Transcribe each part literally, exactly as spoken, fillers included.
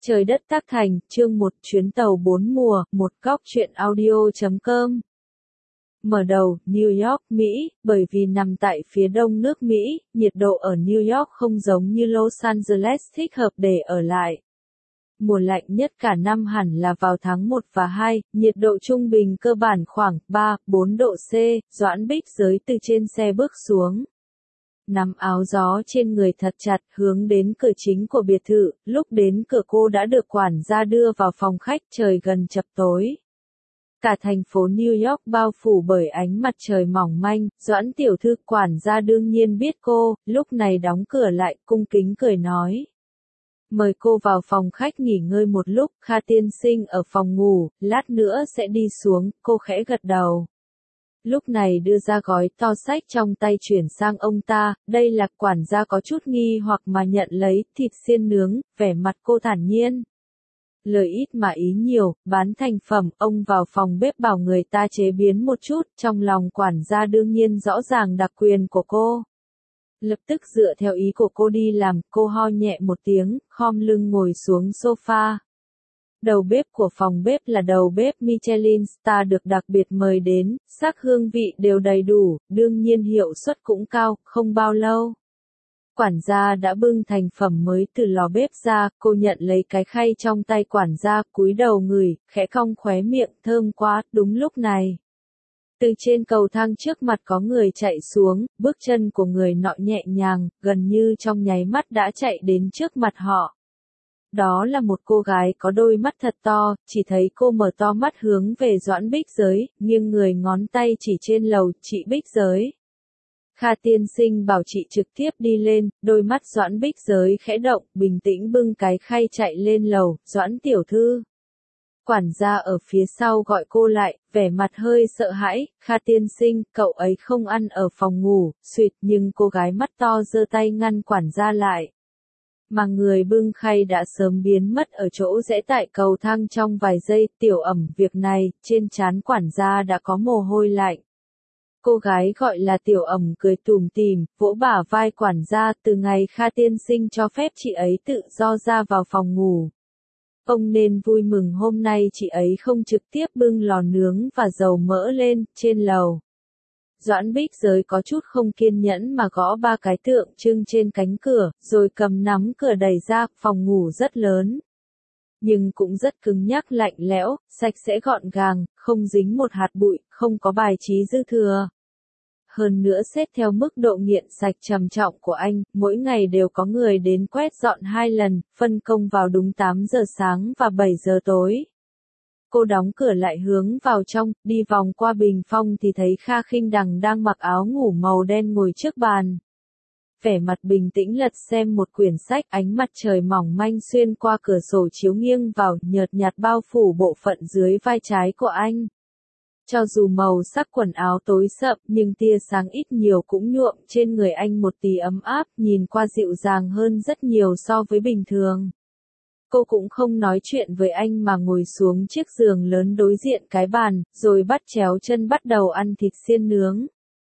Trời đất tác thành, chương một chuyến tàu bốn mùa, một góc truyện audio chấm com. Mở đầu, New York, Mỹ, bởi vì nằm tại phía đông nước Mỹ, nhiệt độ ở New York không giống như Los Angeles thích hợp để ở lại. Mùa lạnh nhất cả năm hẳn là vào tháng một và hai, nhiệt độ trung bình cơ bản khoảng ba đến bốn độ C, Doãn Bích Giới từ trên xe bước xuống. Nắm áo gió trên người thật chặt hướng đến cửa chính của biệt thự, lúc đến cửa cô đã được quản gia đưa vào phòng khách, trời gần chập tối. Cả thành phố New York bao phủ bởi ánh mặt trời mỏng manh, Doãn tiểu thư quản gia đương nhiên biết cô, lúc này đóng cửa lại, cung kính cười nói. Mời cô vào phòng khách nghỉ ngơi một lúc, Kha tiên sinh ở phòng ngủ, lát nữa sẽ đi xuống, cô khẽ gật đầu. Lúc này đưa ra gói to sách trong tay chuyển sang ông ta, đây là quản gia có chút nghi hoặc mà nhận lấy, thịt xiên nướng, vẻ mặt cô thản nhiên. Lời ít mà ý nhiều, bán thành phẩm, ông vào phòng bếp bảo người ta chế biến một chút, trong lòng quản gia đương nhiên rõ ràng đặc quyền của cô. Lập tức dựa theo ý của cô đi làm, cô ho nhẹ một tiếng, khom lưng ngồi xuống sofa. Đầu bếp của phòng bếp là đầu bếp Michelin Star được đặc biệt mời đến, sắc hương vị đều đầy đủ, đương nhiên hiệu suất cũng cao, không bao lâu. Quản gia đã bưng thành phẩm mới từ lò bếp ra, cô nhận lấy cái khay trong tay quản gia, cúi đầu ngửi, khẽ cong khóe miệng, thơm quá, đúng lúc này. Từ trên cầu thang trước mặt có người chạy xuống, bước chân của người nọ nhẹ nhàng, gần như trong nháy mắt đã chạy đến trước mặt họ. Đó là một cô gái có đôi mắt thật to, chỉ thấy cô mở to mắt hướng về Doãn Bích Giới, nghiêng người ngón tay chỉ trên lầu, chị Bích Giới. Kha tiên sinh bảo chị trực tiếp đi lên, đôi mắt Doãn Bích Giới khẽ động, bình tĩnh bưng cái khay chạy lên lầu, Doãn tiểu thư. Quản gia ở phía sau gọi cô lại, vẻ mặt hơi sợ hãi, Kha tiên sinh, cậu ấy không ăn ở phòng ngủ, suýt, nhưng cô gái mắt to giơ tay ngăn quản gia lại. Mà người bưng khay đã sớm biến mất ở chỗ rẽ tại cầu thang trong vài giây, tiểu ẩm việc này, trên trán quản gia đã có mồ hôi lạnh. Cô gái gọi là tiểu ẩm cười tủm tỉm, vỗ bả vai quản gia, từ ngày Kha tiên sinh cho phép chị ấy tự do ra vào phòng ngủ. Ông nên vui mừng hôm nay chị ấy không trực tiếp bưng lò nướng và dầu mỡ lên, trên lầu. Doãn Bích Giới có chút không kiên nhẫn mà gõ ba cái tượng trưng trên cánh cửa, rồi cầm nắm cửa đẩy ra, phòng ngủ rất lớn. Nhưng cũng rất cứng nhắc lạnh lẽo, sạch sẽ gọn gàng, không dính một hạt bụi, không có bài trí dư thừa. Hơn nữa xét theo mức độ nghiện sạch trầm trọng của anh, mỗi ngày đều có người đến quét dọn hai lần, phân công vào đúng tám giờ sáng và bảy giờ tối. Cô đóng cửa lại hướng vào trong, đi vòng qua bình phong thì thấy Kha Khinh Đằng đang mặc áo ngủ màu đen ngồi trước bàn. Vẻ mặt bình tĩnh lật xem một quyển sách, ánh mặt trời mỏng manh xuyên qua cửa sổ chiếu nghiêng vào, nhợt nhạt bao phủ bộ phận dưới vai trái của anh. Cho dù màu sắc quần áo tối sậm, nhưng tia sáng ít nhiều cũng nhuộm trên người anh một tí ấm áp, nhìn qua dịu dàng hơn rất nhiều so với bình thường. Cô cũng không nói chuyện với anh mà ngồi xuống chiếc giường lớn đối diện cái bàn, rồi bắt chéo chân bắt đầu ăn thịt xiên nướng.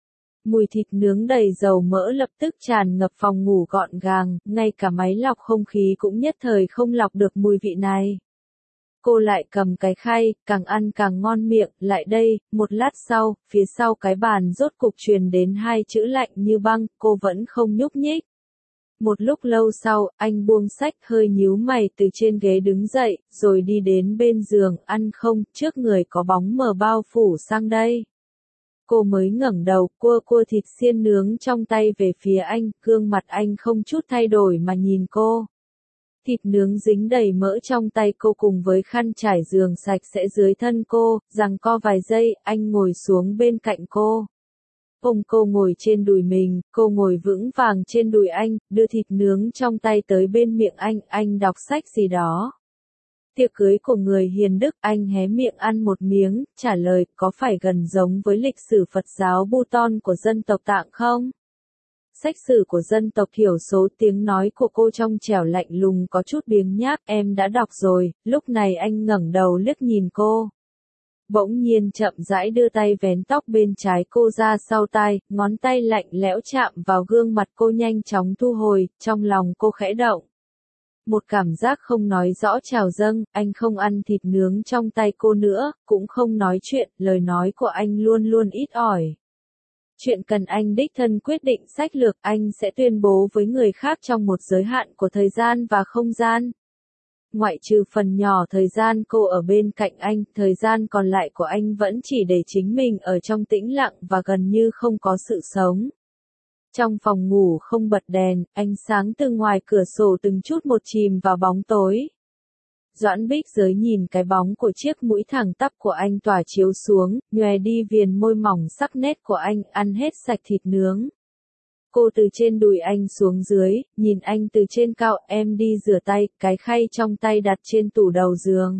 Mùi thịt nướng đầy dầu mỡ lập tức tràn ngập phòng ngủ gọn gàng, ngay cả máy lọc không khí cũng nhất thời không lọc được mùi vị này. Cô lại cầm cái khay, càng ăn càng ngon miệng, lại đây, một lát sau, phía sau cái bàn rốt cục truyền đến hai chữ lạnh như băng, cô vẫn không nhúc nhích. Một lúc lâu sau, anh buông sách hơi nhíu mày từ trên ghế đứng dậy, rồi đi đến bên giường, ăn không, trước người có bóng mờ bao phủ sang đây. Cô mới ngẩng đầu, cua cua thịt xiên nướng trong tay về phía anh, gương mặt anh không chút thay đổi mà nhìn cô. Thịt nướng dính đầy mỡ trong tay cô cùng với khăn trải giường sạch sẽ dưới thân cô, giằng co vài giây, anh ngồi xuống bên cạnh cô. Ôm cô ngồi trên đùi mình, cô ngồi vững vàng trên đùi anh, đưa thịt nướng trong tay tới bên miệng anh, anh đọc sách gì đó. Tiệc cưới của người hiền đức, anh hé miệng ăn một miếng, trả lời, có phải gần giống với lịch sử Phật giáo Bhutan của dân tộc Tạng không? Sách sử của dân tộc thiểu số, tiếng nói của cô trong trẻo lạnh lùng có chút biếng nhác, em đã đọc rồi, lúc này anh ngẩng đầu liếc nhìn cô. Bỗng nhiên chậm rãi đưa tay vén tóc bên trái cô ra sau tai, ngón tay lạnh lẽo chạm vào gương mặt cô nhanh chóng thu hồi, trong lòng cô khẽ động. Một cảm giác không nói rõ trào dâng, anh không ăn thịt nướng trong tay cô nữa, cũng không nói chuyện, lời nói của anh luôn luôn ít ỏi. Chuyện cần anh đích thân quyết định sách lược, anh sẽ tuyên bố với người khác trong một giới hạn của thời gian và không gian. Ngoại trừ phần nhỏ thời gian cô ở bên cạnh anh, thời gian còn lại của anh vẫn chỉ để chính mình ở trong tĩnh lặng và gần như không có sự sống. Trong phòng ngủ không bật đèn, ánh sáng từ ngoài cửa sổ từng chút một chìm vào bóng tối. Doãn Bích Giới nhìn cái bóng của chiếc mũi thẳng tắp của anh tỏa chiếu xuống, nhòe đi viền môi mỏng sắc nét của anh, ăn hết sạch thịt nướng. Cô từ trên đùi anh xuống dưới, nhìn anh từ trên cao, em đi rửa tay, cái khay trong tay đặt trên tủ đầu giường.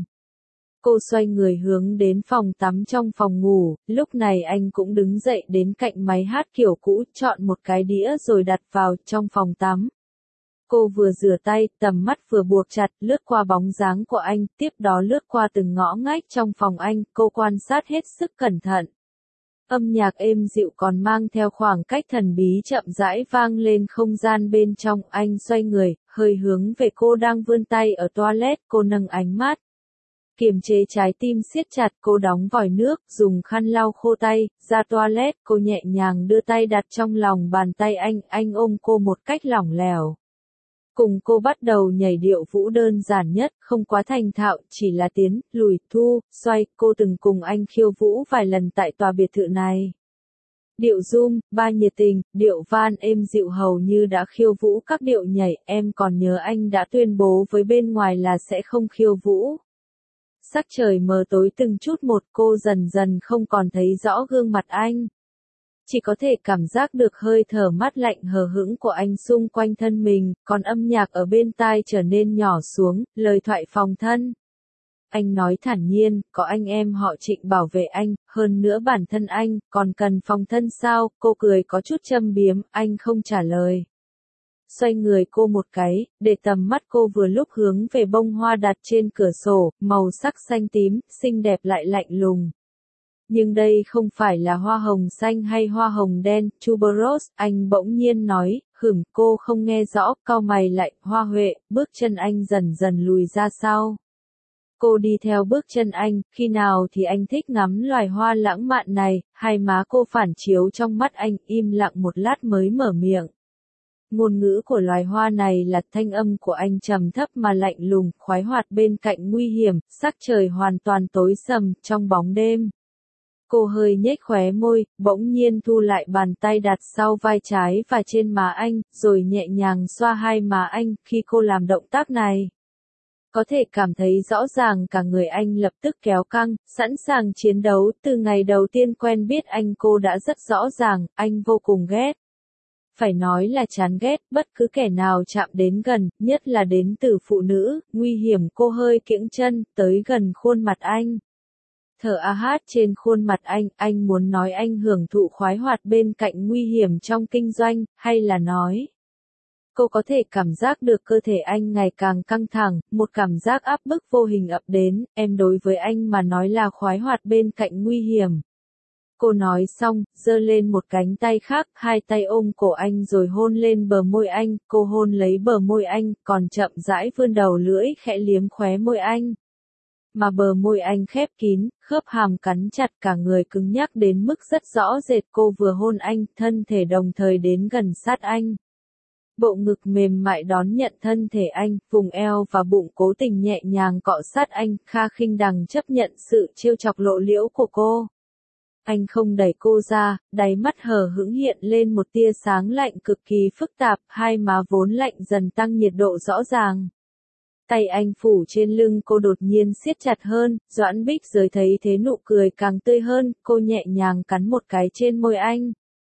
Cô xoay người hướng đến phòng tắm trong phòng ngủ, lúc này anh cũng đứng dậy đến cạnh máy hát kiểu cũ, chọn một cái đĩa rồi đặt vào trong phòng tắm. Cô vừa rửa tay, tầm mắt vừa buộc chặt, lướt qua bóng dáng của anh, tiếp đó lướt qua từng ngõ ngách trong phòng anh, cô quan sát hết sức cẩn thận. Âm nhạc êm dịu còn mang theo khoảng cách thần bí chậm rãi vang lên không gian bên trong, anh xoay người, hơi hướng về cô đang vươn tay ở toilet, cô nâng ánh mắt. Kiềm chế trái tim siết chặt, cô đóng vòi nước, dùng khăn lau khô tay, ra toilet, cô nhẹ nhàng đưa tay đặt trong lòng bàn tay anh, anh ôm cô một cách lỏng lẻo. Cùng cô bắt đầu nhảy điệu vũ đơn giản nhất, không quá thành thạo, chỉ là tiến, lùi, thu, xoay, cô từng cùng anh khiêu vũ vài lần tại tòa biệt thự này. Điệu zoom, ba nhiệt tình, điệu van êm dịu hầu như đã khiêu vũ các điệu nhảy, em còn nhớ anh đã tuyên bố với bên ngoài là sẽ không khiêu vũ. Sắc trời mờ tối từng chút một, cô dần dần không còn thấy rõ gương mặt anh. Chỉ có thể cảm giác được hơi thở mát lạnh hờ hững của anh xung quanh thân mình, còn âm nhạc ở bên tai trở nên nhỏ xuống, lời thoại phòng thân. Anh nói thản nhiên, có anh em họ Trịnh bảo vệ anh, hơn nữa bản thân anh, còn cần phòng thân sao, cô cười có chút châm biếm, anh không trả lời. Xoay người cô một cái, để tầm mắt cô vừa lúc hướng về bông hoa đặt trên cửa sổ, màu sắc xanh tím, xinh đẹp lại lạnh lùng. Nhưng đây không phải là hoa hồng xanh hay hoa hồng đen, tuberose, anh bỗng nhiên nói, hửm, cô không nghe rõ, cau mày lại, hoa huệ, bước chân anh dần dần lùi ra sau. Cô đi theo bước chân anh, khi nào thì anh thích ngắm loài hoa lãng mạn này, hai má cô phản chiếu trong mắt anh, im lặng một lát mới mở miệng. Ngôn ngữ của loài hoa này là thanh âm của anh trầm thấp mà lạnh lùng, khoái hoạt bên cạnh nguy hiểm, sắc trời hoàn toàn tối sầm, trong bóng đêm. Cô hơi nhếch khóe môi, bỗng nhiên thu lại bàn tay đặt sau vai trái và trên má anh, rồi nhẹ nhàng xoa hai má anh, khi cô làm động tác này. Có thể cảm thấy rõ ràng cả người anh lập tức kéo căng, sẵn sàng chiến đấu, từ ngày đầu tiên quen biết anh cô đã rất rõ ràng, anh vô cùng ghét. Phải nói là chán ghét, bất cứ kẻ nào chạm đến gần, nhất là đến từ phụ nữ, nguy hiểm cô hơi kiễng chân, tới gần khuôn mặt anh. Thở a hát trên khuôn mặt anh, anh muốn nói anh hưởng thụ khoái hoạt bên cạnh nguy hiểm trong kinh doanh, hay là nói. Cô có thể cảm giác được cơ thể anh ngày càng căng thẳng, một cảm giác áp bức vô hình ập đến, em đối với anh mà nói là khoái hoạt bên cạnh nguy hiểm. Cô nói xong, giơ lên một cánh tay khác, hai tay ôm cổ anh rồi hôn lên bờ môi anh, cô hôn lấy bờ môi anh, còn chậm rãi vươn đầu lưỡi khẽ liếm khóe môi anh. Mà bờ môi anh khép kín, khớp hàm cắn chặt cả người cứng nhắc đến mức rất rõ rệt cô vừa hôn anh, thân thể đồng thời đến gần sát anh. Bộ ngực mềm mại đón nhận thân thể anh, vùng eo và bụng cố tình nhẹ nhàng cọ sát anh, Kha Khinh Đằng chấp nhận sự trêu chọc lộ liễu của cô. Anh không đẩy cô ra, đáy mắt hờ hững hiện lên một tia sáng lạnh cực kỳ phức tạp, hai má vốn lạnh dần tăng nhiệt độ rõ ràng. Tay anh phủ trên lưng cô đột nhiên siết chặt hơn, Doãn Bích Giới thấy thế nụ cười càng tươi hơn, cô nhẹ nhàng cắn một cái trên môi anh.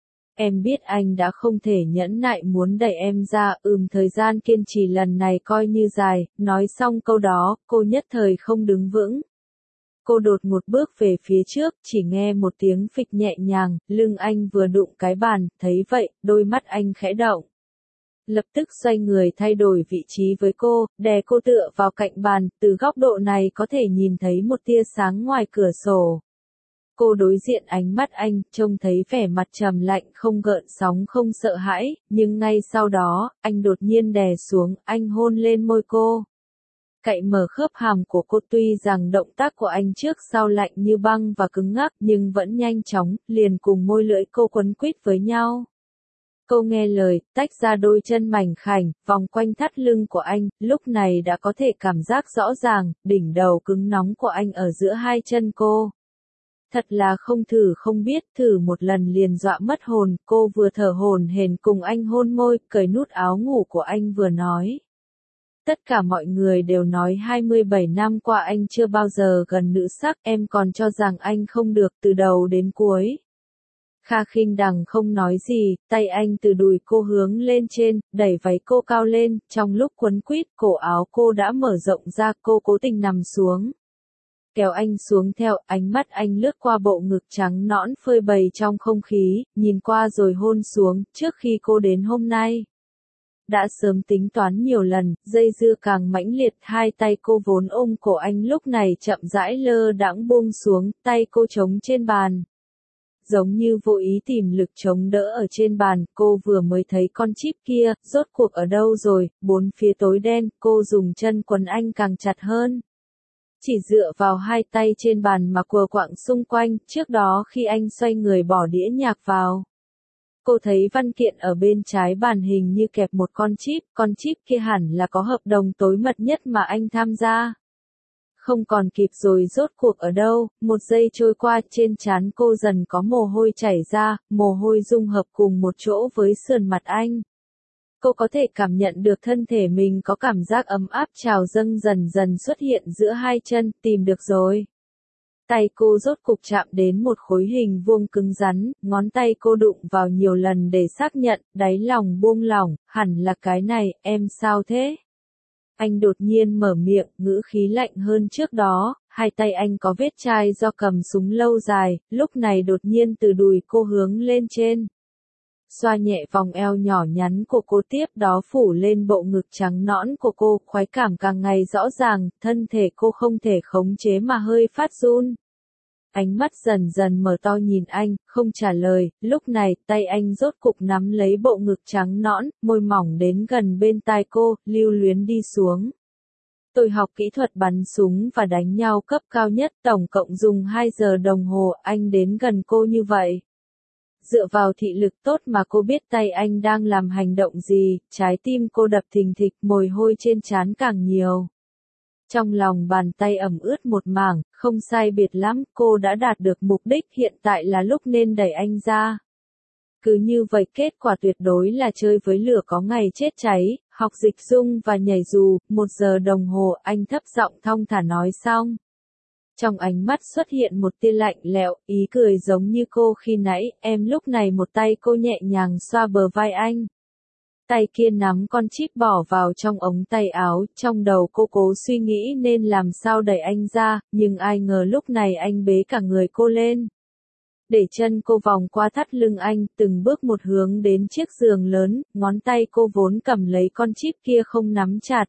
Em biết anh đã không thể nhẫn nại muốn đẩy em ra, ừm thời gian kiên trì lần này coi như dài, nói xong câu đó, cô nhất thời không đứng vững. Cô đột một bước về phía trước, chỉ nghe một tiếng phịch nhẹ nhàng, lưng anh vừa đụng cái bàn, thấy vậy, đôi mắt anh khẽ động. Lập tức xoay người thay đổi vị trí với cô, đè cô tựa vào cạnh bàn, từ góc độ này có thể nhìn thấy một tia sáng ngoài cửa sổ. Cô đối diện ánh mắt anh, trông thấy vẻ mặt trầm lạnh không gợn sóng không sợ hãi, nhưng ngay sau đó, anh đột nhiên đè xuống, anh hôn lên môi cô. Cạy mở khớp hàm của cô, tuy rằng động tác của anh trước sau lạnh như băng và cứng ngắc nhưng vẫn nhanh chóng, liền cùng môi lưỡi cô quấn quýt với nhau. Cô nghe lời, tách ra đôi chân mảnh khảnh, vòng quanh thắt lưng của anh, lúc này đã có thể cảm giác rõ ràng, đỉnh đầu cứng nóng của anh ở giữa hai chân cô. Thật là không thử không biết, thử một lần liền dọa mất hồn, cô vừa thở hổn hển cùng anh hôn môi, cởi nút áo ngủ của anh vừa nói. Tất cả mọi người đều nói hai mươi bảy năm qua anh chưa bao giờ gần nữ sắc, em còn cho rằng anh không được từ đầu đến cuối. Kha Khinh Đằng không nói gì, tay anh từ đùi cô hướng lên trên, đẩy váy cô cao lên, trong lúc quấn quýt, cổ áo cô đã mở rộng ra, cô cố tình nằm xuống. Kéo anh xuống theo, ánh mắt anh lướt qua bộ ngực trắng nõn phơi bày trong không khí, nhìn qua rồi hôn xuống, trước khi cô đến hôm nay. Đã sớm tính toán nhiều lần, dây dưa càng mãnh liệt, hai tay cô vốn ôm cổ anh lúc này chậm rãi lơ đãng buông xuống, tay cô chống trên bàn. Giống như vô ý tìm lực chống đỡ ở trên bàn, cô vừa mới thấy con chip kia, rốt cuộc ở đâu rồi, bốn phía tối đen, cô dùng chân quấn anh càng chặt hơn. Chỉ dựa vào hai tay trên bàn mà quờ quạng xung quanh, trước đó khi anh xoay người bỏ đĩa nhạc vào. Cô thấy văn kiện ở bên trái bàn hình như kẹp một con chip, con chip kia hẳn là có hợp đồng tối mật nhất mà anh tham gia. Không còn kịp rồi, rốt cuộc ở đâu, một giây trôi qua, trên trán cô dần có mồ hôi chảy ra, mồ hôi dung hợp cùng một chỗ với sườn mặt anh. Cô có thể cảm nhận được thân thể mình có cảm giác ấm áp trào dâng dần dần xuất hiện giữa hai chân, tìm được rồi. Tay cô rốt cục chạm đến một khối hình vuông cứng rắn, ngón tay cô đụng vào nhiều lần để xác nhận, đáy lòng buông lỏng, hẳn là cái này, em sao thế? Anh đột nhiên mở miệng, ngữ khí lạnh hơn trước đó, hai tay anh có vết chai do cầm súng lâu dài, lúc này đột nhiên từ đùi cô hướng lên trên. Xoa nhẹ vòng eo nhỏ nhắn của cô, tiếp đó phủ lên bộ ngực trắng nõn của cô, khoái cảm càng ngày rõ ràng, thân thể cô không thể khống chế mà hơi phát run. Ánh mắt dần dần mở to nhìn anh, không trả lời, lúc này tay anh rốt cục nắm lấy bộ ngực trắng nõn, môi mỏng đến gần bên tai cô, lưu luyến đi xuống. Tôi học kỹ thuật bắn súng và đánh nhau cấp cao nhất, tổng cộng dùng hai giờ đồng hồ, anh đến gần cô như vậy. Dựa vào thị lực tốt mà cô biết tay anh đang làm hành động gì, trái tim cô đập thình thịch, mồ hôi trên trán càng nhiều. Trong lòng bàn tay ẩm ướt một mảng, không sai biệt lắm, cô đã đạt được mục đích, hiện tại là lúc nên đẩy anh ra. Cứ như vậy kết quả tuyệt đối là chơi với lửa có ngày chết cháy, học dịch dung và nhảy dù, một giờ đồng hồ, anh thấp giọng thong thả nói xong. Trong ánh mắt xuất hiện một tia lạnh lẽo, ý cười giống như cô khi nãy, em lúc này một tay cô nhẹ nhàng xoa bờ vai anh. Tay kia nắm con chip bỏ vào trong ống tay áo, trong đầu cô cố suy nghĩ nên làm sao đẩy anh ra, nhưng ai ngờ lúc này anh bế cả người cô lên. Để chân cô vòng qua thắt lưng anh, từng bước một hướng đến chiếc giường lớn, ngón tay cô vốn cầm lấy con chip kia không nắm chặt.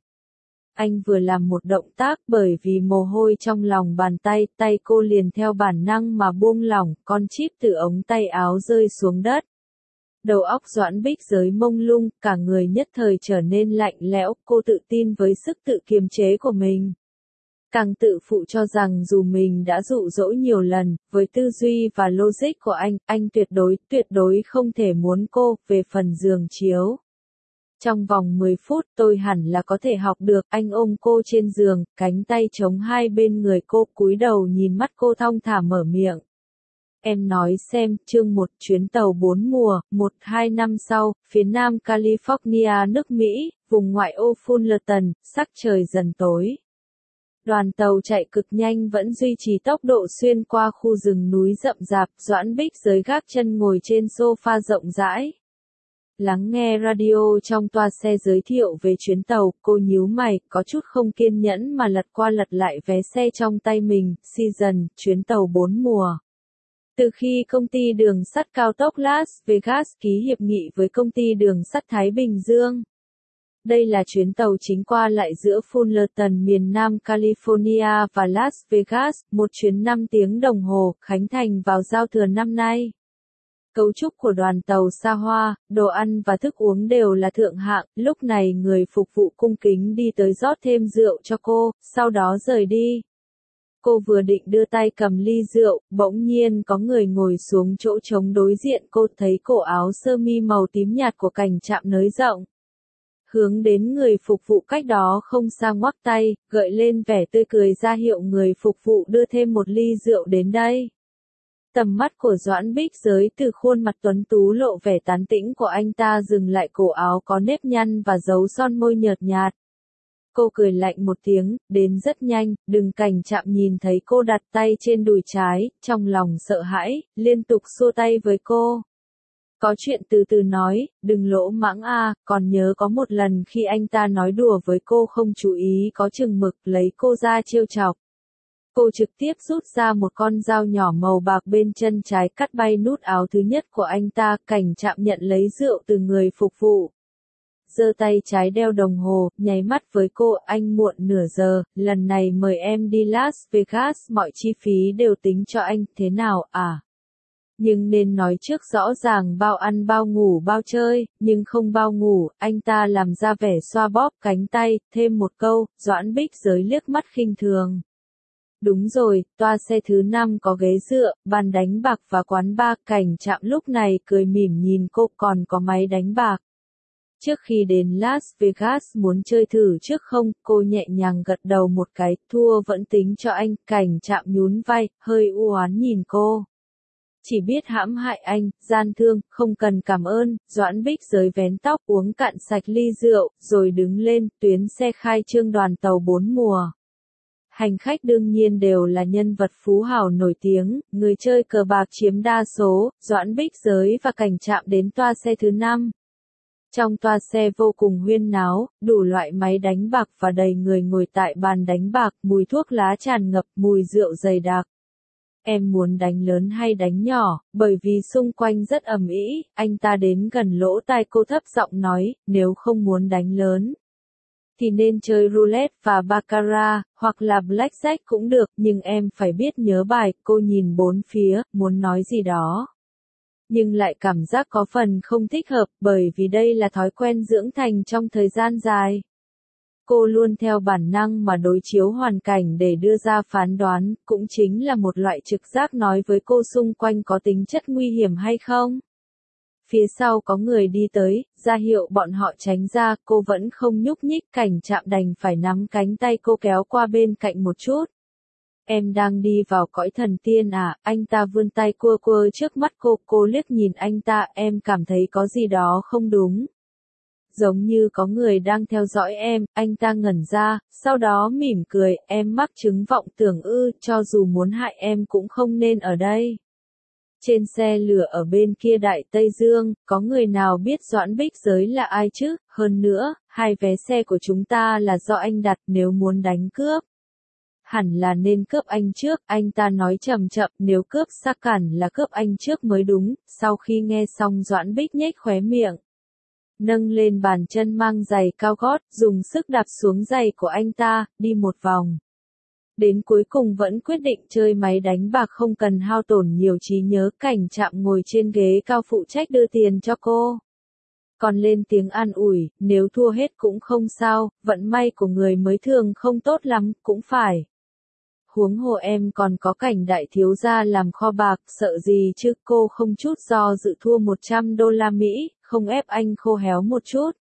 Anh vừa làm một động tác, bởi vì mồ hôi trong lòng bàn tay, tay cô liền theo bản năng mà buông lỏng, con chip từ ống tay áo rơi xuống đất. Đầu óc Doãn Bích Giới mông lung, cả người nhất thời trở nên lạnh lẽo, cô tự tin với sức tự kiềm chế của mình. Càng tự phụ cho rằng dù mình đã dụ dỗ nhiều lần, với tư duy và logic của anh, anh tuyệt đối, tuyệt đối không thể muốn cô, về phần giường chiếu. Trong vòng mười phút tôi hẳn là có thể học được, anh ôm cô trên giường, cánh tay chống hai bên người cô, cúi đầu nhìn mắt cô thong thả mở miệng. Em nói xem, chương một, chuyến tàu bốn mùa, một hai năm sau, phía nam California nước Mỹ, vùng ngoại ô Fullerton, sắc trời dần tối. Đoàn tàu chạy cực nhanh vẫn duy trì tốc độ xuyên qua khu rừng núi rậm rạp, Doãn Bích Giới gác chân ngồi trên sofa rộng rãi. Lắng nghe radio trong toa xe giới thiệu về chuyến tàu, cô nhíu mày, có chút không kiên nhẫn mà lật qua lật lại vé xe trong tay mình, Season, chuyến tàu bốn mùa. Từ khi công ty đường sắt cao tốc Las Vegas ký hiệp nghị với công ty đường sắt Thái Bình Dương, Đây là chuyến tàu chính qua lại giữa Fullerton miền Nam California và Las Vegas, một chuyến năm tiếng đồng hồ, khánh thành vào giao thừa năm nay. Cấu trúc của đoàn tàu xa hoa, đồ ăn và thức uống đều là thượng hạng, lúc này người phục vụ cung kính đi tới rót thêm rượu cho cô, sau đó rời đi. Cô vừa định đưa tay cầm ly rượu, bỗng nhiên có người ngồi xuống chỗ trống đối diện, cô thấy cổ áo sơ mi màu tím nhạt của Cảnh Trạm nới rộng. Hướng đến người phục vụ cách đó không xa ngoắc tay, gợi lên vẻ tươi cười ra hiệu người phục vụ đưa thêm một ly rượu đến đây. Tầm mắt của Doãn Bích Giới từ khuôn mặt tuấn tú lộ vẻ tán tĩnh của anh ta dừng lại cổ áo có nếp nhăn và dấu son môi nhợt nhạt. Cô cười lạnh một tiếng, đến rất nhanh, đừng. Cảnh Trạm nhìn thấy cô đặt tay trên đùi trái, trong lòng sợ hãi, liên tục xua tay với cô. Có chuyện từ từ nói, đừng lỗ mãng a. Còn nhớ có một lần khi anh ta nói đùa với cô không chú ý có chừng mực lấy cô ra trêu chọc. Cô trực tiếp rút ra một con dao nhỏ màu bạc bên chân trái cắt bay nút áo thứ nhất của anh ta. Cảnh Trạm nhận lấy rượu từ người phục vụ. Giơ tay trái đeo đồng hồ, nháy mắt với cô, anh muộn nửa giờ, lần này mời em đi Las Vegas, mọi chi phí đều tính cho anh, thế nào à? Nhưng nên nói trước rõ ràng bao ăn bao ngủ bao chơi, nhưng không bao ngủ, anh ta làm ra vẻ xoa bóp cánh tay, thêm một câu, Doãn Bích Giới liếc mắt khinh thường. Đúng rồi, toa xe thứ năm có ghế dựa, bàn đánh bạc và quán bar. Cảnh Trạm lúc này cười mỉm nhìn cô, còn có máy đánh bạc. Trước khi đến Las Vegas muốn chơi thử trước không? Cô nhẹ nhàng gật đầu một cái, thua vẫn tính cho anh. Cảnh Trạm nhún vai, hơi u oán nhìn cô. Chỉ biết hãm hại anh, gian thương, không cần cảm ơn. Doãn Bích Giới vén tóc, uống cạn sạch ly rượu, rồi đứng lên, tuyến xe khai trương đoàn tàu bốn mùa. Hành khách đương nhiên đều là nhân vật phú hào nổi tiếng, người chơi cờ bạc chiếm đa số. Doãn Bích Giới và Cảnh Trạm đến toa xe thứ năm. Trong toa xe vô cùng huyên náo, đủ loại máy đánh bạc và đầy người ngồi tại bàn đánh bạc, mùi thuốc lá tràn ngập, mùi rượu dày đặc. Em muốn đánh lớn hay đánh nhỏ, bởi vì xung quanh rất ầm ĩ. Anh ta đến gần lỗ tai cô thấp giọng nói, nếu không muốn đánh lớn, thì nên chơi roulette và baccarat, hoặc là blackjack cũng được, nhưng em phải biết nhớ bài. Cô nhìn bốn phía, muốn nói gì đó, nhưng lại cảm giác có phần không thích hợp, bởi vì đây là thói quen dưỡng thành trong thời gian dài. Cô luôn theo bản năng mà đối chiếu hoàn cảnh để đưa ra phán đoán, cũng chính là một loại trực giác nói với cô xung quanh có tính chất nguy hiểm hay không. Phía sau có người đi tới, ra hiệu bọn họ tránh ra, cô vẫn không nhúc nhích. Cảnh Trạm đành phải nắm cánh tay cô kéo qua bên cạnh một chút. Em đang đi vào cõi thần tiên à? Anh ta vươn tay cua cua trước mắt cô, cô liếc nhìn anh ta, em cảm thấy có gì đó không đúng. Giống như có người đang theo dõi em. Anh ta ngẩn ra, sau đó mỉm cười, em mắc chứng vọng tưởng ư? Cho dù muốn hại em cũng không nên ở đây. Trên xe lửa ở bên kia Đại Tây Dương, có người nào biết Doãn Bích Giới là ai chứ? Hơn nữa, hai vé xe của chúng ta là do anh đặt, nếu muốn đánh cướp, hẳn là nên cướp anh trước. Anh ta nói chậm chậm, nếu cướp xác cản là cướp anh trước mới đúng. Sau khi nghe xong Doãn Bích nhếch khóe miệng, nâng lên bàn chân mang giày cao gót, dùng sức đạp xuống giày của anh ta, đi một vòng. Đến cuối cùng vẫn quyết định chơi máy đánh bạc không cần hao tổn nhiều trí nhớ. Cảnh Trạm ngồi trên ghế cao phụ trách đưa tiền cho cô. Còn lên tiếng an ủi, nếu thua hết cũng không sao, vận may của người mới thường không tốt lắm, cũng phải. Huống hồ em còn có Cảnh đại thiếu gia làm kho bạc, sợ gì chứ? Cô không chút do dự thua một trăm đô la Mỹ, không ép anh khô héo một chút.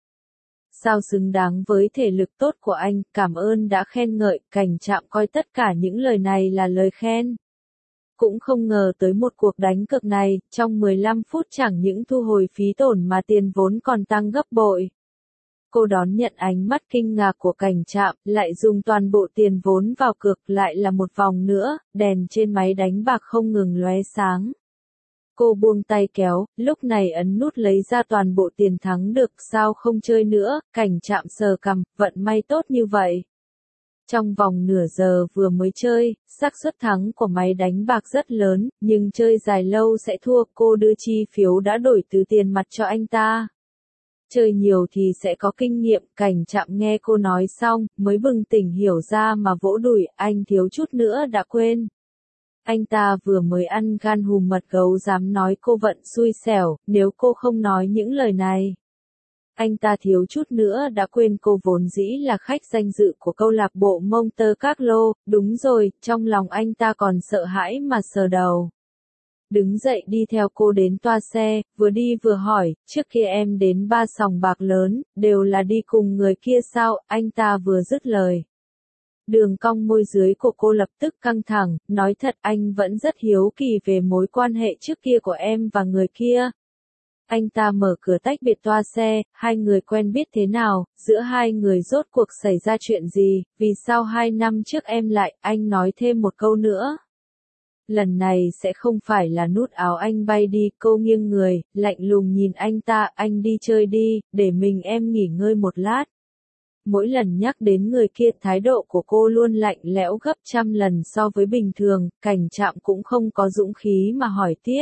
Sao xứng đáng với thể lực tốt của anh, cảm ơn đã khen ngợi. Cảnh Trạm coi tất cả những lời này là lời khen. Cũng không ngờ tới một cuộc đánh cược này, trong mười lăm phút chẳng những thu hồi phí tổn mà tiền vốn còn tăng gấp bội. Cô đón nhận ánh mắt kinh ngạc của Cảnh Trạm, lại dùng toàn bộ tiền vốn vào cược, lại là một vòng nữa, đèn trên máy đánh bạc không ngừng lóe sáng. Cô buông tay kéo, lúc này ấn nút lấy ra toàn bộ tiền thắng được, sao không chơi nữa? Cảnh Trạm sờ cằm, vận may tốt như vậy. Trong vòng nửa giờ vừa mới chơi, xác suất thắng của máy đánh bạc rất lớn, nhưng chơi dài lâu sẽ thua. Cô đưa chi phiếu đã đổi từ tiền mặt cho anh ta. Chơi nhiều thì sẽ có kinh nghiệm, Cảnh Trạm nghe cô nói xong, mới bừng tỉnh hiểu ra mà vỗ đùi, anh thiếu chút nữa đã quên. Anh ta vừa mới ăn gan hùm mật gấu dám nói cô vận xui xẻo, nếu cô không nói những lời này. Anh ta thiếu chút nữa đã quên cô vốn dĩ là khách danh dự của câu lạc bộ Monte Carlo, đúng rồi, trong lòng anh ta còn sợ hãi mà sờ đầu. Đứng dậy đi theo cô đến toa xe, vừa đi vừa hỏi, trước kia em đến ba sòng bạc lớn, đều là đi cùng người kia sao, anh ta vừa dứt lời. Đường cong môi dưới của cô lập tức căng thẳng, nói thật anh vẫn rất hiếu kỳ về mối quan hệ trước kia của em và người kia. Anh ta mở cửa tách biệt toa xe, hai người quen biết thế nào, giữa hai người rốt cuộc xảy ra chuyện gì, vì sao hai năm trước em lại, anh nói thêm một câu nữa. Lần này sẽ không phải là nút áo anh bay đi, cô nghiêng người, lạnh lùng nhìn anh ta, anh đi chơi đi, để mình em nghỉ ngơi một lát. Mỗi lần nhắc đến người kia thái độ của cô luôn lạnh lẽo gấp trăm lần so với bình thường, Cảnh Trạm cũng không có dũng khí mà hỏi tiếp.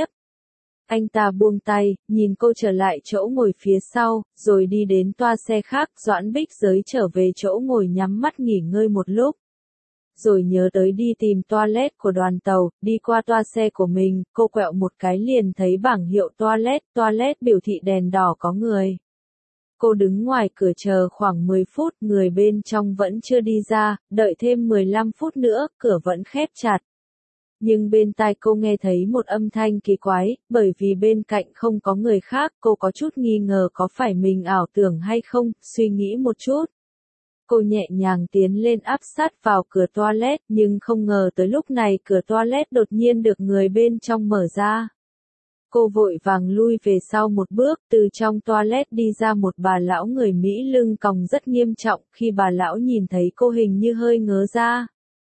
Anh ta buông tay, nhìn cô trở lại chỗ ngồi phía sau, rồi đi đến toa xe khác, Doãn Bích Giới trở về chỗ ngồi nhắm mắt nghỉ ngơi một lúc. Rồi nhớ tới đi tìm toilet của đoàn tàu, đi qua toa xe của mình, cô quẹo một cái liền thấy bảng hiệu toilet, toilet biểu thị đèn đỏ có người. Cô đứng ngoài cửa chờ khoảng mười phút, người bên trong vẫn chưa đi ra, đợi thêm mười lăm phút nữa, cửa vẫn khép chặt. Nhưng bên tai cô nghe thấy một âm thanh kỳ quái, bởi vì bên cạnh không có người khác, cô có chút nghi ngờ có phải mình ảo tưởng hay không, suy nghĩ một chút. Cô nhẹ nhàng tiến lên áp sát vào cửa toilet, nhưng không ngờ tới lúc này cửa toilet đột nhiên được người bên trong mở ra. Cô vội vàng lui về sau một bước, từ trong toilet đi ra một bà lão người Mỹ lưng còng rất nghiêm trọng, khi bà lão nhìn thấy cô hình như hơi ngớ ra.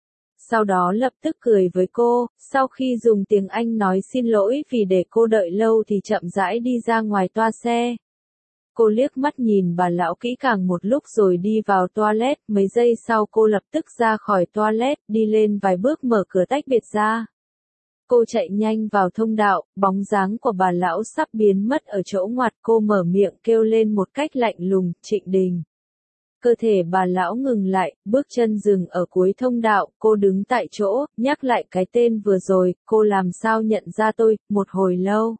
Sau đó lập tức cười với cô, sau khi dùng tiếng Anh nói xin lỗi vì để cô đợi lâu thì chậm rãi đi ra ngoài toa xe. Cô liếc mắt nhìn bà lão kỹ càng một lúc rồi đi vào toilet, mấy giây sau cô lập tức ra khỏi toilet, đi lên vài bước mở cửa tách biệt ra. Cô chạy nhanh vào thông đạo, bóng dáng của bà lão sắp biến mất ở chỗ ngoặt, cô mở miệng kêu lên một cách lạnh lùng, Trịnh Đình. Cơ thể bà lão ngừng lại, bước chân dừng ở cuối thông đạo, cô đứng tại chỗ, nhắc lại cái tên vừa rồi, cô làm sao nhận ra tôi, một hồi lâu.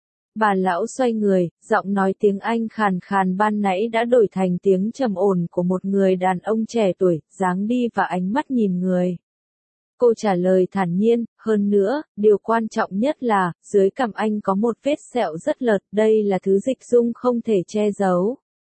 Bà lão xoay người, giọng nói tiếng Anh khàn khàn ban nãy đã đổi thành tiếng trầm ổn của một người đàn ông trẻ tuổi, dáng đi và ánh mắt nhìn người. Cô trả lời thản nhiên, hơn nữa, điều quan trọng nhất là, dưới cằm anh có một vết sẹo rất lợt, đây là thứ Dịch Dung không thể che giấu.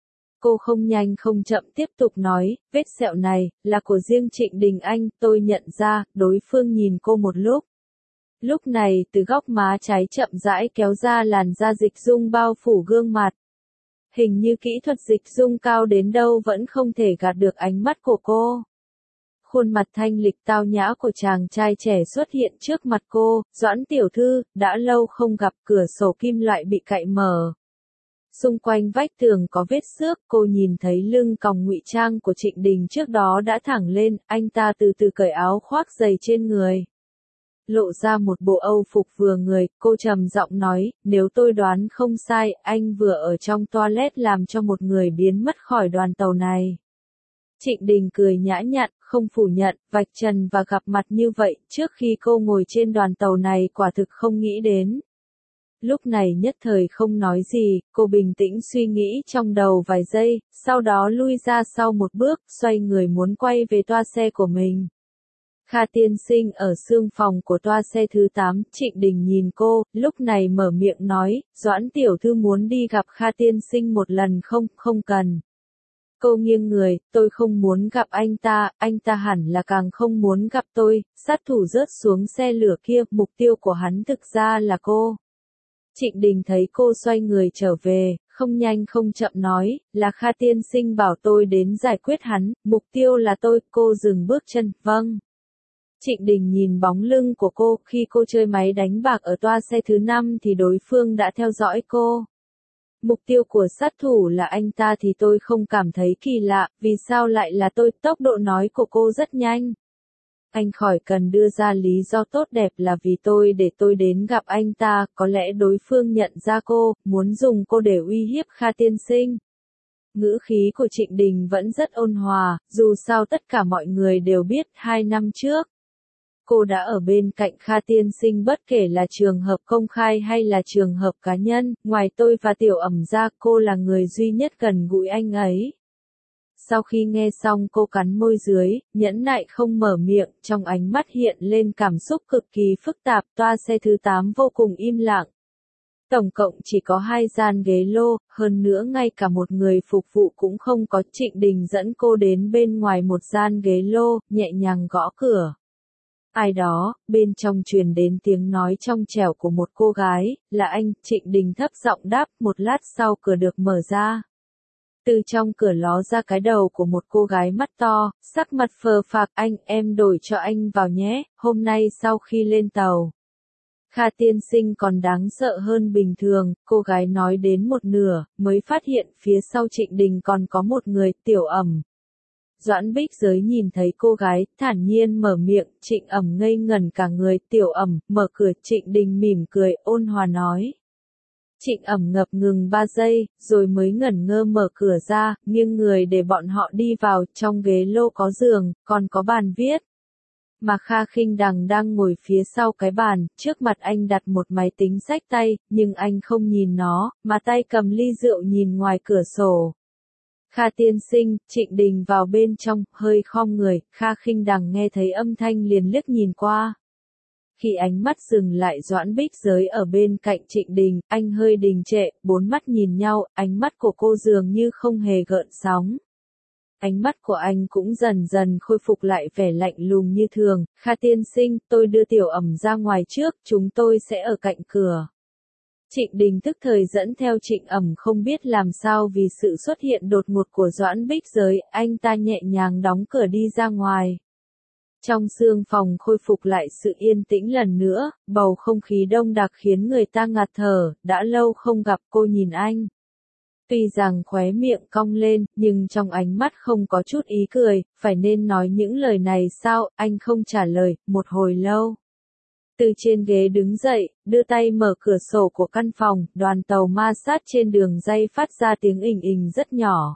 Cô không nhanh không chậm tiếp tục nói, vết sẹo này, là của riêng Trịnh Đình Anh, tôi nhận ra, đối phương nhìn cô một lúc. Lúc này, từ góc má trái chậm rãi kéo ra làn da Dịch Dung bao phủ gương mặt. Hình như kỹ thuật Dịch Dung cao đến đâu vẫn không thể gạt được ánh mắt của cô. Khuôn mặt thanh lịch tao nhã của chàng trai trẻ xuất hiện trước mặt cô, Doãn tiểu thư, đã lâu không gặp, cửa sổ kim loại bị cạy mở. Xung quanh vách tường có vết xước, cô nhìn thấy lưng còng ngụy trang của Trịnh Đình trước đó đã thẳng lên, anh ta từ từ cởi áo khoác giày trên người. Lộ ra một bộ âu phục vừa người, cô trầm giọng nói, nếu tôi đoán không sai, anh vừa ở trong toilet làm cho một người biến mất khỏi đoàn tàu này. Trịnh Đình cười nhã nhặn, không phủ nhận, vạch trần và gặp mặt như vậy, trước khi cô ngồi trên đoàn tàu này quả thực không nghĩ đến. Lúc này nhất thời không nói gì, cô bình tĩnh suy nghĩ trong đầu vài giây, sau đó lui ra sau một bước, xoay người muốn quay về toa xe của mình. Kha tiên sinh ở xương phòng của toa xe thứ tám, Trịnh Đình nhìn cô, lúc này mở miệng nói, Doãn tiểu thư muốn đi gặp Kha tiên sinh một lần không, không cần. Cô nghiêng người, tôi không muốn gặp anh ta, anh ta hẳn là càng không muốn gặp tôi, sát thủ rớt xuống xe lửa kia, mục tiêu của hắn thực ra là cô. Trịnh Đình thấy cô xoay người trở về, không nhanh không chậm nói, là Kha tiên sinh bảo tôi đến giải quyết hắn, mục tiêu là tôi, cô dừng bước chân, vâng. Trịnh Đình nhìn bóng lưng của cô, khi cô chơi máy đánh bạc ở toa xe thứ năm thì đối phương đã theo dõi cô. Mục tiêu của sát thủ là anh ta thì tôi không cảm thấy kỳ lạ, vì sao lại là tôi, tốc độ nói của cô rất nhanh. Anh khỏi cần đưa ra lý do tốt đẹp là vì tôi để tôi đến gặp anh ta, có lẽ đối phương nhận ra cô, muốn dùng cô để uy hiếp Kha tiên sinh. Ngữ khí của Trịnh Đình vẫn rất ôn hòa, dù sao tất cả mọi người đều biết hai năm trước. Cô đã ở bên cạnh Kha tiên sinh bất kể là trường hợp công khai hay là trường hợp cá nhân, ngoài tôi và Tiểu Ẩm ra cô là người duy nhất gần gũi anh ấy. Sau khi nghe xong cô cắn môi dưới, nhẫn nại không mở miệng, trong ánh mắt hiện lên cảm xúc cực kỳ phức tạp, toa xe thứ tám vô cùng im lặng. Tổng cộng chỉ có hai gian ghế lô, hơn nữa ngay cả một người phục vụ cũng không có. Trịnh Đình dẫn cô đến bên ngoài một gian ghế lô, nhẹ nhàng gõ cửa. Ai đó, bên trong truyền đến tiếng nói trong trẻo của một cô gái, là anh. Trịnh Đình thấp giọng đáp, một lát sau cửa được mở ra. Từ trong cửa ló ra cái đầu của một cô gái mắt to, sắc mặt phờ phạc. Anh, em đổi cho anh vào nhé, hôm nay sau khi lên tàu. Kha tiên sinh còn đáng sợ hơn bình thường, cô gái nói đến một nửa, mới phát hiện phía sau Trịnh Đình còn có một người. Tiểu Ẩm. Doãn Bích Giới nhìn thấy cô gái, thản nhiên mở miệng. Trịnh Ẩm ngây ngẩn cả người. Tiểu Ẩm, mở cửa. Trịnh Đình mỉm cười, ôn hòa nói. Trịnh Ẩm ngập ngừng ba giây, rồi mới ngẩn ngơ mở cửa ra, nghiêng người để bọn họ đi vào. Trong ghế lô có giường, còn có bàn viết. Mà Kha Khinh Đằng đang ngồi phía sau cái bàn, trước mặt anh đặt một máy tính xách tay, nhưng anh không nhìn nó, mà tay cầm ly rượu nhìn ngoài cửa sổ. Kha tiên sinh, Trịnh Đình vào bên trong, hơi khom người. Kha Khinh Đằng nghe thấy âm thanh liền liếc nhìn qua. Khi ánh mắt dừng lại Doãn Bích Giới ở bên cạnh Trịnh Đình, anh hơi đình trệ, bốn mắt nhìn nhau, ánh mắt của cô dường như không hề gợn sóng. Ánh mắt của anh cũng dần dần khôi phục lại vẻ lạnh lùng như thường. Kha tiên sinh, tôi đưa Tiểu Ẩm ra ngoài trước, chúng tôi sẽ ở cạnh cửa. Trịnh Đình tức thời dẫn theo Trịnh Ẩm, không biết làm sao vì sự xuất hiện đột ngột của Doãn Bích Giới, anh ta nhẹ nhàng đóng cửa đi ra ngoài. Trong sương phòng khôi phục lại sự yên tĩnh lần nữa, bầu không khí đông đặc khiến người ta ngạt thở. Đã lâu không gặp. Cô nhìn anh. Tuy rằng khóe miệng cong lên, nhưng trong ánh mắt không có chút ý cười. Phải nên nói những lời này sao? Anh không trả lời. Một hồi lâu, từ trên ghế đứng dậy, đưa tay mở cửa sổ của căn phòng. Đoàn tàu ma sát trên đường ray phát ra tiếng ình ình rất nhỏ.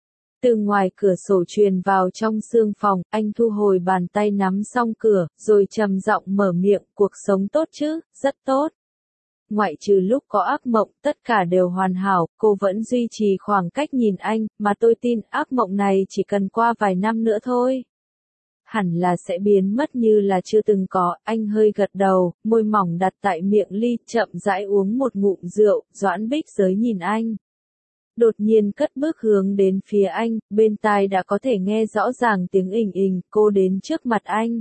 Từ ngoài cửa sổ truyền vào trong sương phòng, anh thu hồi bàn tay nắm xong cửa, rồi trầm giọng mở miệng. Cuộc sống tốt chứ? Rất tốt. Ngoại trừ lúc có ác mộng, tất cả đều hoàn hảo. Cô vẫn duy trì khoảng cách nhìn anh, mà tôi tin ác mộng này chỉ cần qua vài năm nữa thôi. Hẳn là sẽ biến mất như là chưa từng có. Anh hơi gật đầu, môi mỏng đặt tại miệng ly, chậm rãi uống một ngụm rượu. Doãn Bích Giới nhìn anh. Đột nhiên cất bước hướng đến phía anh, bên tai đã có thể nghe rõ ràng tiếng ình ình. Cô đến trước mặt anh.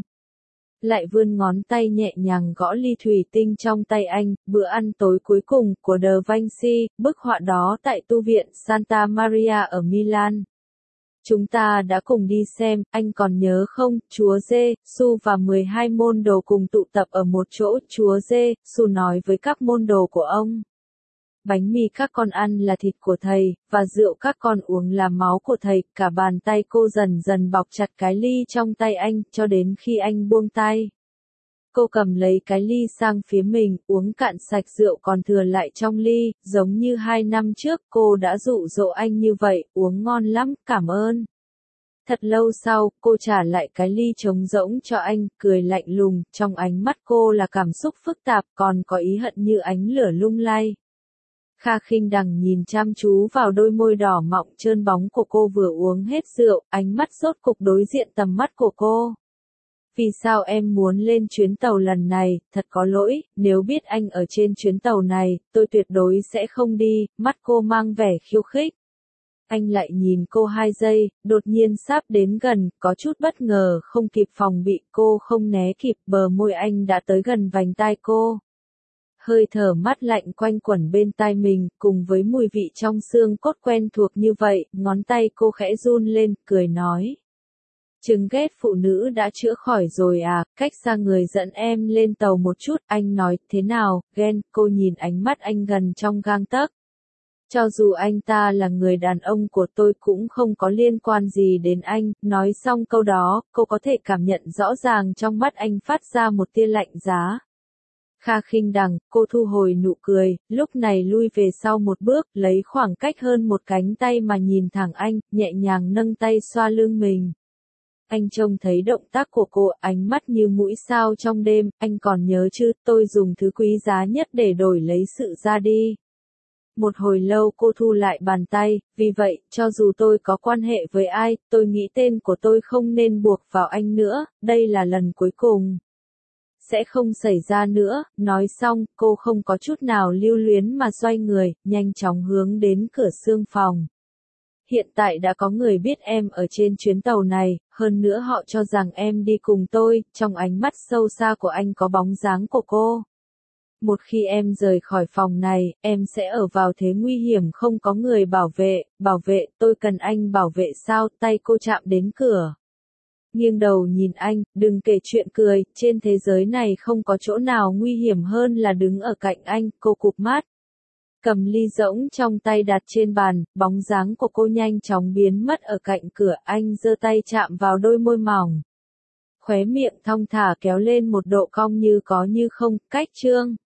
Lại vươn ngón tay nhẹ nhàng gõ ly thủy tinh trong tay anh. Bữa ăn tối cuối cùng của Da Vinci, bức họa đó tại tu viện Santa Maria ở Milan. Chúng ta đã cùng đi xem, anh còn nhớ không? Chúa Giê-xu và mười hai môn đồ cùng tụ tập ở một chỗ. Chúa Giê-xu nói với các môn đồ của ông. Bánh mì các con ăn là thịt của thầy, và rượu các con uống là máu của thầy. Cả bàn tay cô dần dần bọc chặt cái ly trong tay anh, cho đến khi anh buông tay. Cô cầm lấy cái ly sang phía mình, uống cạn sạch rượu còn thừa lại trong ly, giống như hai năm trước cô đã dụ dỗ anh như vậy, uống ngon lắm, cảm ơn. Thật lâu sau, cô trả lại cái ly trống rỗng cho anh, cười lạnh lùng, trong ánh mắt cô là cảm xúc phức tạp, còn có ý hận như ánh lửa lung lay. Kha Khinh Đằng nhìn chăm chú vào đôi môi đỏ mọng trơn bóng của cô vừa uống hết rượu, ánh mắt rốt cục đối diện tầm mắt của cô. Vì sao em muốn lên chuyến tàu lần này? Thật có lỗi, nếu biết anh ở trên chuyến tàu này, tôi tuyệt đối sẽ không đi. Mắt cô mang vẻ khiêu khích. Anh lại nhìn cô hai giây, đột nhiên sắp đến gần, có chút bất ngờ, không kịp phòng bị. Cô không né kịp, bờ môi anh đã tới gần vành tai cô. Hơi thở mát lạnh quanh quẩn bên tai mình, cùng với mùi vị trong xương cốt quen thuộc như vậy, ngón tay cô khẽ run lên, cười nói. Chứng ghét phụ nữ đã chữa khỏi rồi à? Cách xa người dẫn em lên tàu một chút. Anh nói, thế nào? Ghen? Cô nhìn ánh mắt anh gần trong gang tấc. Cho dù anh ta là người đàn ông của tôi cũng không có liên quan gì đến anh. Nói xong câu đó, cô có thể cảm nhận rõ ràng trong mắt anh phát ra một tia lạnh giá. Kha khinh đằng, cô thu hồi nụ cười, lúc này lui về sau một bước, lấy khoảng cách hơn một cánh tay mà nhìn thẳng anh, nhẹ nhàng nâng tay xoa lưng mình. Anh trông thấy động tác của cô, ánh mắt như mũi sao trong đêm, anh còn nhớ chứ, tôi dùng thứ quý giá nhất để đổi lấy sự ra đi. Một hồi lâu cô thu lại bàn tay, vì vậy, cho dù tôi có quan hệ với ai, tôi nghĩ tên của tôi không nên buộc vào anh nữa, đây là lần cuối cùng. Sẽ không xảy ra nữa, nói xong, cô không có chút nào lưu luyến mà xoay người, nhanh chóng hướng đến cửa xương phòng. Hiện tại đã có người biết em ở trên chuyến tàu này, hơn nữa họ cho rằng em đi cùng tôi, trong ánh mắt sâu xa của anh có bóng dáng của cô. Một khi em rời khỏi phòng này, em sẽ ở vào thế nguy hiểm không có người bảo vệ, bảo vệ, tôi cần anh bảo vệ sao, tay cô chạm đến cửa. Nghiêng đầu nhìn anh, đừng kể chuyện cười, trên thế giới này không có chỗ nào nguy hiểm hơn là đứng ở cạnh anh, cô cụp mắt. Cầm ly rỗng trong tay đặt trên bàn, bóng dáng của cô nhanh chóng biến mất ở cạnh cửa, anh giơ tay chạm vào đôi môi mỏng. Khóe miệng thong thả kéo lên một độ cong như có như không, cách trương.